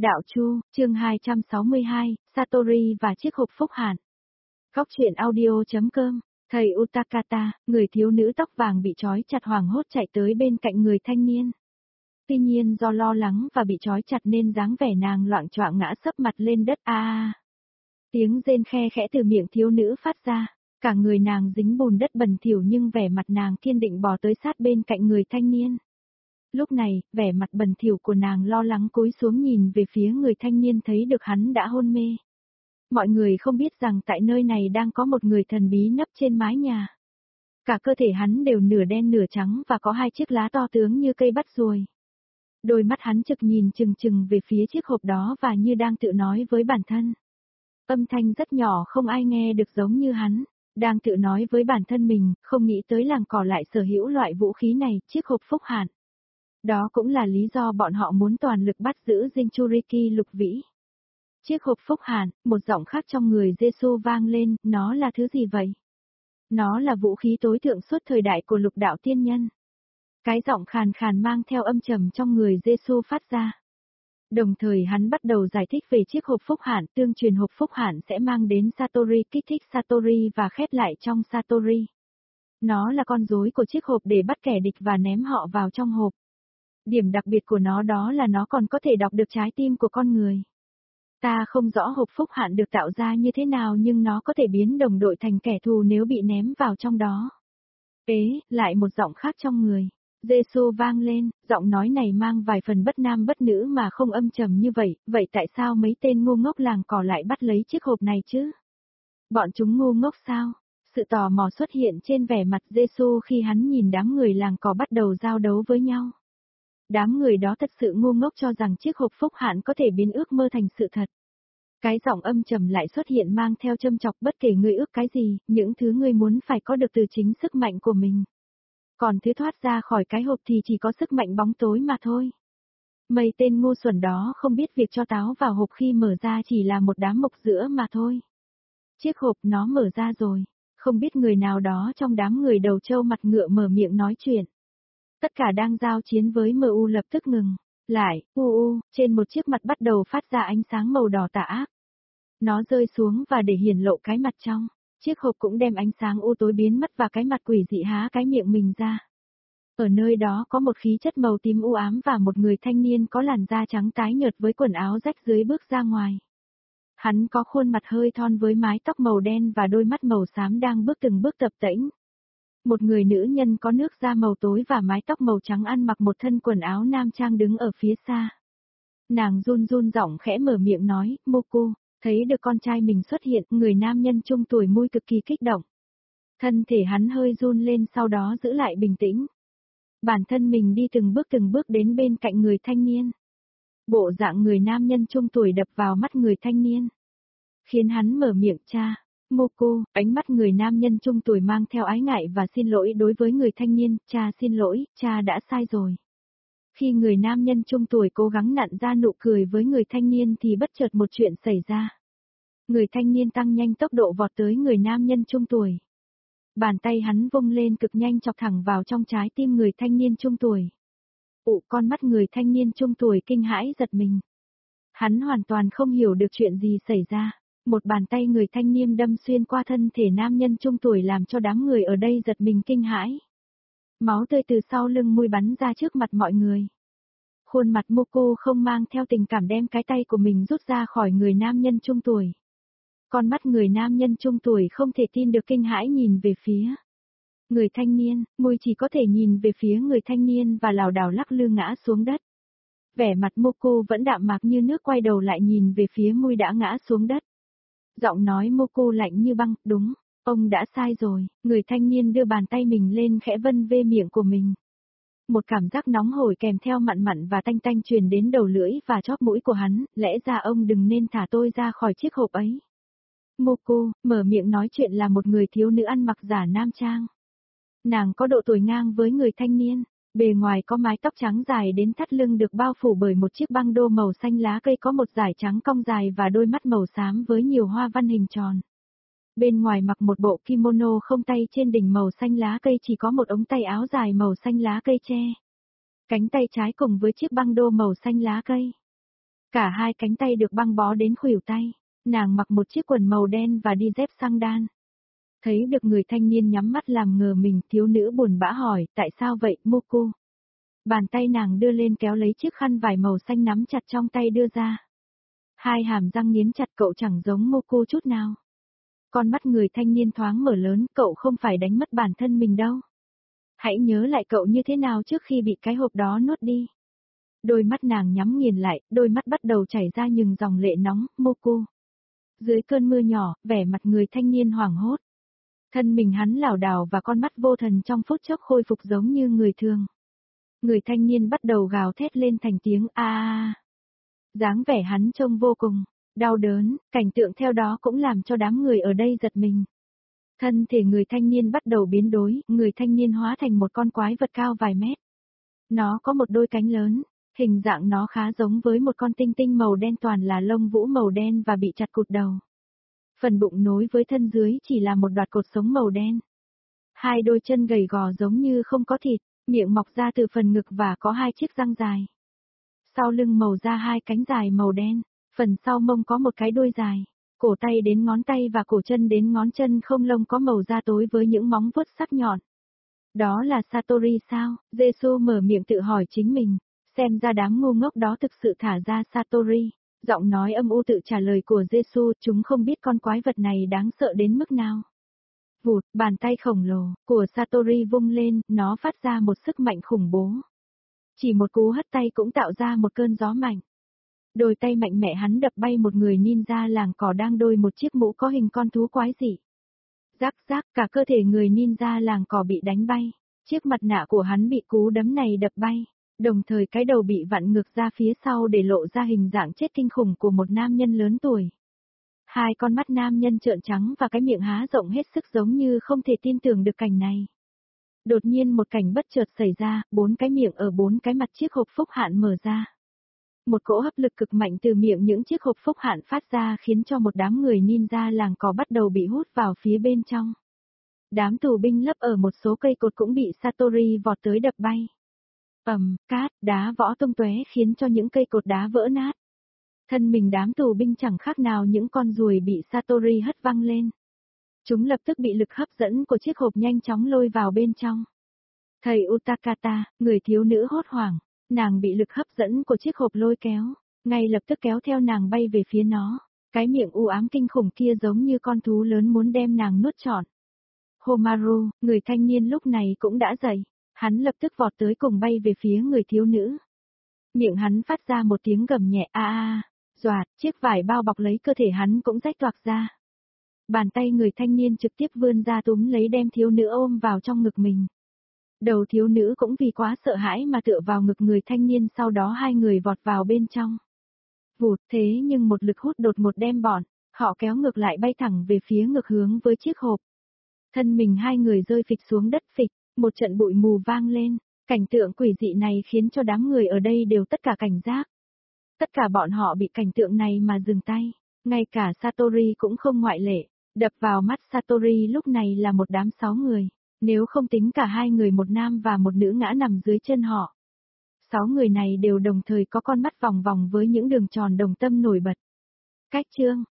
Đạo Chu, chương 262, Satori và chiếc hộp phúc hạn. Góc truyện audio.com, thầy Utakata, người thiếu nữ tóc vàng bị trói chặt hoảng hốt chạy tới bên cạnh người thanh niên. Tuy nhiên do lo lắng và bị trói chặt nên dáng vẻ nàng loạng choạng ngã sấp mặt lên đất Tiếng rên khe khẽ từ miệng thiếu nữ phát ra, cả người nàng dính bùn đất bẩn thỉu nhưng vẻ mặt nàng kiên định bò tới sát bên cạnh người thanh niên. Lúc này, vẻ mặt bẩn thỉu của nàng lo lắng cúi xuống nhìn về phía người thanh niên thấy được hắn đã hôn mê. Mọi người không biết rằng tại nơi này đang có một người thần bí nấp trên mái nhà. Cả cơ thể hắn đều nửa đen nửa trắng và có hai chiếc lá to tướng như cây bắt ruồi. Đôi mắt hắn trực nhìn chừng chừng về phía chiếc hộp đó và như đang tự nói với bản thân. Âm thanh rất nhỏ không ai nghe được giống như hắn, đang tự nói với bản thân mình, không nghĩ tới làng cỏ lại sở hữu loại vũ khí này, chiếc hộp phúc hạn. Đó cũng là lý do bọn họ muốn toàn lực bắt giữ Jinchuriki lục vĩ. Chiếc hộp phúc hạn, một giọng khác trong người Giêsu vang lên, nó là thứ gì vậy? Nó là vũ khí tối thượng suốt thời đại của lục đạo tiên nhân. Cái giọng khàn khàn mang theo âm trầm trong người Giêsu phát ra. Đồng thời hắn bắt đầu giải thích về chiếc hộp phúc hạn, tương truyền hộp phúc hạn sẽ mang đến Satori, kích thích Satori và khép lại trong Satori. Nó là con rối của chiếc hộp để bắt kẻ địch và ném họ vào trong hộp. Điểm đặc biệt của nó đó là nó còn có thể đọc được trái tim của con người. Ta không rõ hộp phúc hạn được tạo ra như thế nào nhưng nó có thể biến đồng đội thành kẻ thù nếu bị ném vào trong đó. Lại một giọng khác trong người. Giêsu vang lên, giọng nói này mang vài phần bất nam bất nữ mà không âm trầm như vậy, vậy tại sao mấy tên ngu ngốc làng cỏ lại bắt lấy chiếc hộp này chứ? Bọn chúng ngu ngốc sao? Sự tò mò xuất hiện trên vẻ mặt Giêsu khi hắn nhìn đám người làng cỏ bắt đầu giao đấu với nhau. Đám người đó thật sự ngu ngốc cho rằng chiếc hộp phúc hạn có thể biến ước mơ thành sự thật. Cái giọng âm trầm lại xuất hiện mang theo châm chọc bất kể ngươi ước cái gì, những thứ ngươi muốn phải có được từ chính sức mạnh của mình. Còn thứ thoát ra khỏi cái hộp thì chỉ có sức mạnh bóng tối mà thôi. Mấy tên ngu xuẩn đó không biết việc cho táo vào hộp khi mở ra chỉ là một đám mộc sữa mà thôi. Chiếc hộp nó mở ra rồi, không biết người nào đó trong đám người đầu trâu mặt ngựa mở miệng nói chuyện. Tất cả đang giao chiến với MU lập tức ngừng, lại, trên một chiếc mặt bắt đầu phát ra ánh sáng màu đỏ tà ác. Nó rơi xuống và để hiển lộ cái mặt trong. Chiếc hộp cũng đem ánh sáng u tối biến mất và cái mặt quỷ dị há cái miệng mình ra. Ở nơi đó có một khí chất màu tím u ám và một người thanh niên có làn da trắng tái nhợt với quần áo rách dưới bước ra ngoài. Hắn có khuôn mặt hơi thon với mái tóc màu đen và đôi mắt màu xám đang bước từng bước tập tễnh. Một người nữ nhân có nước da màu tối và mái tóc màu trắng ăn mặc một thân quần áo nam trang đứng ở phía xa. Nàng run run giọng khẽ mở miệng nói, Moku. Thấy được con trai mình xuất hiện, người nam nhân trung tuổi mui cực kỳ kích động. Thân thể hắn hơi run lên sau đó giữ lại bình tĩnh. Bản thân mình đi từng bước đến bên cạnh người thanh niên. Bộ dạng người nam nhân trung tuổi đập vào mắt người thanh niên. Khiến hắn mở miệng cha, Moku, ánh mắt người nam nhân trung tuổi mang theo ái ngại và xin lỗi đối với người thanh niên, cha xin lỗi, cha đã sai rồi. Khi người nam nhân trung tuổi cố gắng nặn ra nụ cười với người thanh niên thì bất chợt một chuyện xảy ra. Người thanh niên tăng nhanh tốc độ vọt tới người nam nhân trung tuổi. Bàn tay hắn vung lên cực nhanh chọc thẳng vào trong trái tim người thanh niên trung tuổi. Con mắt người thanh niên trung tuổi kinh hãi giật mình. Hắn hoàn toàn không hiểu được chuyện gì xảy ra. Một bàn tay người thanh niên đâm xuyên qua thân thể nam nhân trung tuổi làm cho đám người ở đây giật mình kinh hãi. Máu tươi từ sau lưng mui bắn ra trước mặt mọi người. Khuôn mặt Moku không mang theo tình cảm đem cái tay của mình rút ra khỏi người nam nhân trung tuổi. Con mắt người nam nhân trung tuổi không thể tin được kinh hãi nhìn về phía người thanh niên, mui chỉ có thể nhìn về phía người thanh niên và lảo đảo lắc lư ngã xuống đất. Vẻ mặt Moku vẫn đạm mạc như nước quay đầu lại nhìn về phía mui đã ngã xuống đất. Giọng nói Moku lạnh như băng, đúng, ông đã sai rồi, người thanh niên đưa bàn tay mình lên khẽ vân vê miệng của mình. Một cảm giác nóng hổi kèm theo mặn mặn và tanh tanh truyền đến đầu lưỡi và chóp mũi của hắn, lẽ ra ông đừng nên thả tôi ra khỏi chiếc hộp ấy. Moku, mở miệng nói chuyện là một người thiếu nữ ăn mặc giả nam trang. Nàng có độ tuổi ngang với người thanh niên, bề ngoài có mái tóc trắng dài đến thắt lưng được bao phủ bởi một chiếc băng đô màu xanh lá cây có một dải trắng cong dài và đôi mắt màu xám với nhiều hoa văn hình tròn. Bên ngoài mặc một bộ kimono không tay trên đỉnh màu xanh lá cây chỉ có một ống tay áo dài màu xanh lá cây che. Cánh tay trái cùng với chiếc băng đô màu xanh lá cây. Cả hai cánh tay được băng bó đến khuỷu tay, nàng mặc một chiếc quần màu đen và đi dép xăng đan. Thấy được người thanh niên nhắm mắt làm ngờ mình, thiếu nữ buồn bã hỏi, tại sao vậy, Moku? Bàn tay nàng đưa lên kéo lấy chiếc khăn vải màu xanh nắm chặt trong tay đưa ra. Hai hàm răng nghiến chặt, cậu chẳng giống Moku chút nào. Con mắt người thanh niên thoáng mở lớn, cậu không phải đánh mất bản thân mình đâu. Hãy nhớ lại cậu như thế nào trước khi bị cái hộp đó nuốt đi. Đôi mắt nàng nhắm nghiền lại, đôi mắt bắt đầu chảy ra những dòng lệ nóng, Moku. Dưới cơn mưa nhỏ, vẻ mặt người thanh niên hoảng hốt. Thân mình hắn lảo đảo và con mắt vô thần trong phút chốc khôi phục giống như người thường. Người thanh niên bắt đầu gào thét lên thành tiếng a. Dáng vẻ hắn trông vô cùng đau đớn, cảnh tượng theo đó cũng làm cho đám người ở đây giật mình. Thân thể người thanh niên bắt đầu biến đổi, người thanh niên hóa thành một con quái vật cao vài mét. Nó có một đôi cánh lớn, hình dạng nó khá giống với một con tinh tinh màu đen, toàn là lông vũ màu đen và bị chặt cụt đầu. Phần bụng nối với thân dưới chỉ là một đoạt cột sống màu đen. Hai đôi chân gầy gò giống như không có thịt, miệng mọc ra từ phần ngực và có hai chiếc răng dài. Sau lưng màu da hai cánh dài màu đen, phần sau mông có một cái đuôi dài, cổ tay đến ngón tay và cổ chân đến ngón chân không lông có màu da tối với những móng vuốt sắc nhọn. Đó là Satori sao? Jesu mở miệng tự hỏi chính mình, xem ra đám ngu ngốc đó thực sự thả ra Satori. Giọng nói âm u tự trả lời của Jesu, chúng không biết con quái vật này đáng sợ đến mức nào. Vụt, bàn tay khổng lồ của Satori vung lên, nó phát ra một sức mạnh khủng bố. Chỉ một cú hất tay cũng tạo ra một cơn gió mạnh. Đôi tay mạnh mẽ hắn đập bay một người ninja làng cỏ đang đội một chiếc mũ có hình con thú quái dị. Rắc rắc, cả cơ thể người ninja làng cỏ bị đánh bay. Chiếc mặt nạ của hắn bị cú đấm này đập bay. Đồng thời cái đầu bị vặn ngược ra phía sau để lộ ra hình dạng chết kinh khủng của một nam nhân lớn tuổi. Hai con mắt nam nhân trợn trắng và cái miệng há rộng hết sức giống như không thể tin tưởng được cảnh này. Đột nhiên một cảnh bất chợt xảy ra, bốn cái miệng ở bốn cái mặt chiếc hộp phúc hạn mở ra. Một cỗ hấp lực cực mạnh từ miệng những chiếc hộp phúc hạn phát ra khiến cho một đám người ninja làng cỏ bắt đầu bị hút vào phía bên trong. Đám tù binh lấp ở một số cây cột cũng bị Satori vọt tới đập bay. Cát, đá võ tung tóe khiến cho những cây cột đá vỡ nát. Thân mình đám tù binh chẳng khác nào những con ruồi bị Satori hất văng lên. Chúng lập tức bị lực hấp dẫn của chiếc hộp nhanh chóng lôi vào bên trong. Thầy Utakata, người thiếu nữ hốt hoảng, nàng bị lực hấp dẫn của chiếc hộp lôi kéo, ngay lập tức kéo theo nàng bay về phía nó. Cái miệng u ám kinh khủng kia giống như con thú lớn muốn đem nàng nuốt trọn. Homaru, người thanh niên lúc này cũng đã dậy. Hắn lập tức vọt tới cùng bay về phía người thiếu nữ. Miệng hắn phát ra một tiếng gầm nhẹ doạt, chiếc vải bao bọc lấy cơ thể hắn cũng rách toạc ra. Bàn tay người thanh niên trực tiếp vươn ra túm lấy đem thiếu nữ ôm vào trong ngực mình. Đầu thiếu nữ cũng vì quá sợ hãi mà tựa vào ngực người thanh niên, sau đó hai người vọt vào bên trong. Vụt, thế nhưng một lực hút đột ngột đem bọn họ kéo ngược lại, bay thẳng về phía ngược hướng với chiếc hộp. Thân mình hai người rơi phịch xuống đất phịch. Một trận bụi mù vang lên, cảnh tượng quỷ dị này khiến cho đám người ở đây đều tất cả cảnh giác. Tất cả bọn họ bị cảnh tượng này mà dừng tay, ngay cả Satori cũng không ngoại lệ. Đập vào mắt Satori lúc này là một đám 6 người, nếu không tính cả hai người, một nam và một nữ ngã nằm dưới chân họ. 6 người này đều đồng thời có con mắt vòng vòng với những đường tròn đồng tâm nổi bật. Cách chương